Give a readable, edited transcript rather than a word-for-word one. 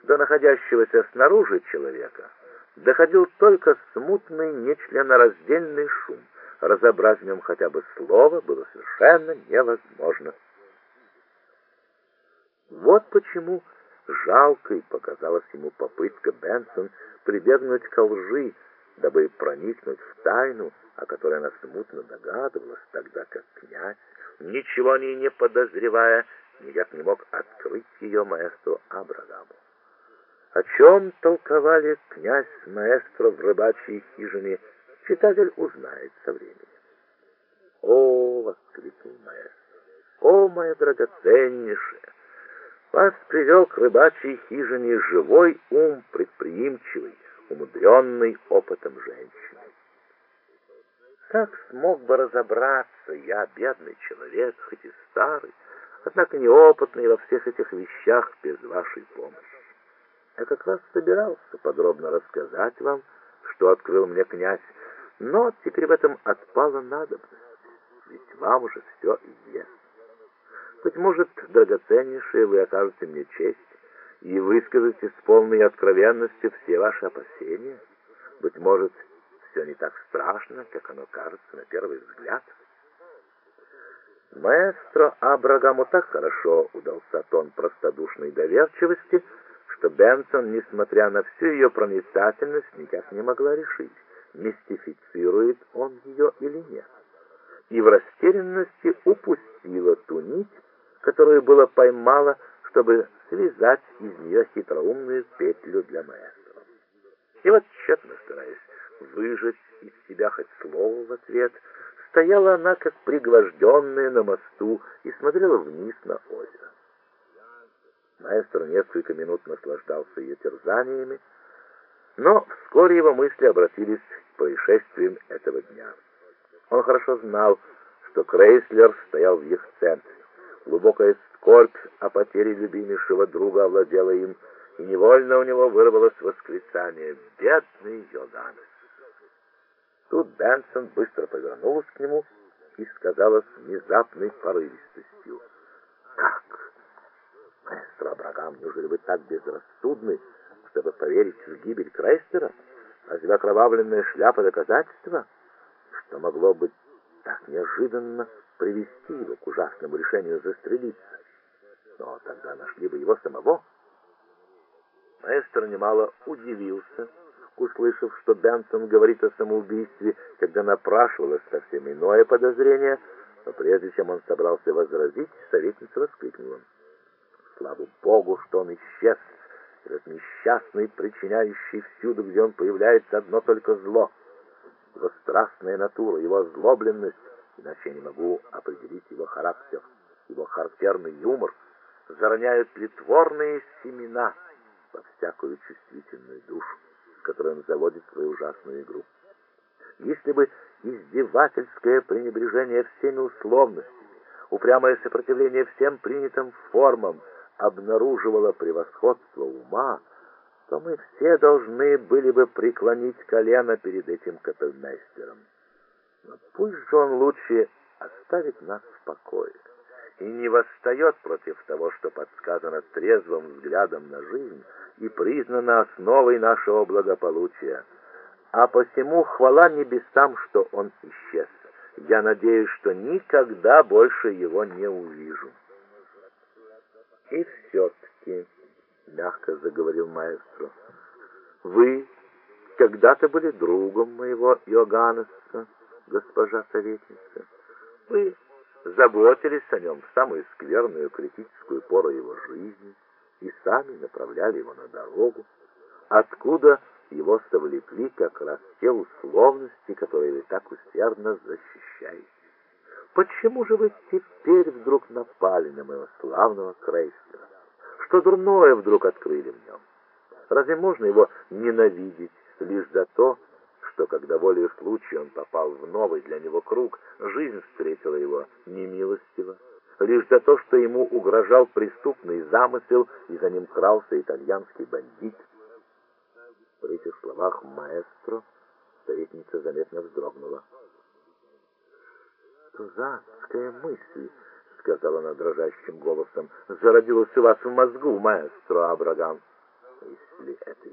до находящегося снаружи человека доходил только смутный нечленораздельный шум. Разобрать в нем хотя бы слово было совершенно невозможно. Вот почему жалкой показалась ему попытка Бенсон прибегнуть к лжи, дабы проникнуть в тайну, о которой она смутно догадывалась, тогда как князь, ничего о ней не подозревая, никак не мог открыть ее маэстро Абрагаму. О чем толковали князь с маэстро в рыбачьей хижине, читатель узнает со временем. «О!» — воскликнул маэстро. «О, моя драгоценнейшая! Вас привел к рыбачьей хижине живой ум предприимчивый, умудренный опытом женщины. Как смог бы разобраться я, бедный человек, хоть и старый, однако неопытный во всех этих вещах без вашей помощи? Я как раз собирался подробно рассказать вам, что открыл мне князь, но теперь в этом отпала надобность, ведь вам уже все известно. Быть может, драгоценнейшие, вы окажете мне честь и выскажете с полной откровенностью все ваши опасения. Быть может, все не так страшно, как оно кажется на первый взгляд. Маэстро Абрагаму так хорошо удался тон простодушной доверчивости, что Бенсон, несмотря на всю ее проницательность, никак не могла решить, мистифицирует он ее или нет, и в растерянности упустила ту нить, которую было поймала, чтобы связать из нее хитроумную петлю для маэстро. И вот, тщетно стараясь выжать из себя хоть слово в ответ, стояла она, как пригвожденная на мосту, и смотрела вниз на озеро. Маэстро несколько минут наслаждался ее терзаниями, но вскоре его мысли обратились к происшествиям этого дня. Он хорошо знал, что Крейслер стоял в их центре. Глубокая скорбь о потере любимейшего друга овладела им, и невольно у него вырвалось восклицание: «Бедный Йоганнес!» Тут Бенсон быстро повернулась к нему и сказала с внезапной порывистостью: «Как? Маэстро Абрагам, неужели вы так безрассудны, чтобы поверить в гибель Крейслера? Разве окровавленная шляпа доказательства? Что могло быть так неожиданно привести его к ужасному решению застрелиться? Но тогда нашли бы его самого». Маэстро немало удивился, услышав, что Бенсон говорит о самоубийстве, когда напрашивалось совсем иное подозрение, но прежде чем он собрался возразить, советница воскликнула: «Слава Богу, что он исчез, этот несчастный, причиняющий всюду, где он появляется, одно только зло. Его страстная натура, его озлобленность, иначе я не могу определить его характер, его характерный юмор, зароняют плодотворные семена во всякую чувствительную душу, с которой он заводит свою ужасную игру. Если бы издевательское пренебрежение всеми условностями, упрямое сопротивление всем принятым формам обнаруживало превосходство ума, то мы все должны были бы преклонить колено перед этим капельмейстером. Но пусть же он лучше оставит нас в покое и не восстает против того, что подсказано трезвым взглядом на жизнь и признано основой нашего благополучия. А посему хвала небесам, что он исчез. Я надеюсь, что никогда больше его не увижу». «И все-таки», — мягко заговорил маэстро, — «вы когда-то были другом моего Йоганнеса, госпожа советница. Вы заботились о нем в самую скверную критическую пору его жизни и сами направляли его на дорогу, откуда его совлекли как раз те условности, которые вы так усердно защищаете. Почему же вы теперь вдруг напали на моего славного Крейслера? Что дурное вдруг открыли в нем? Разве можно его ненавидеть лишь за то, что, когда волею случая он попал в новый для него круг, жизнь встретила его немилостиво, лишь за то, что ему угрожал преступный замысел и за ним крался итальянский бандит?» При этих словах маэстро советница заметно вздрогнула. «Что за адская мысль, — сказала она дрожащим голосом, — зародилась у вас в мозгу, маэстро Абрагам? Если это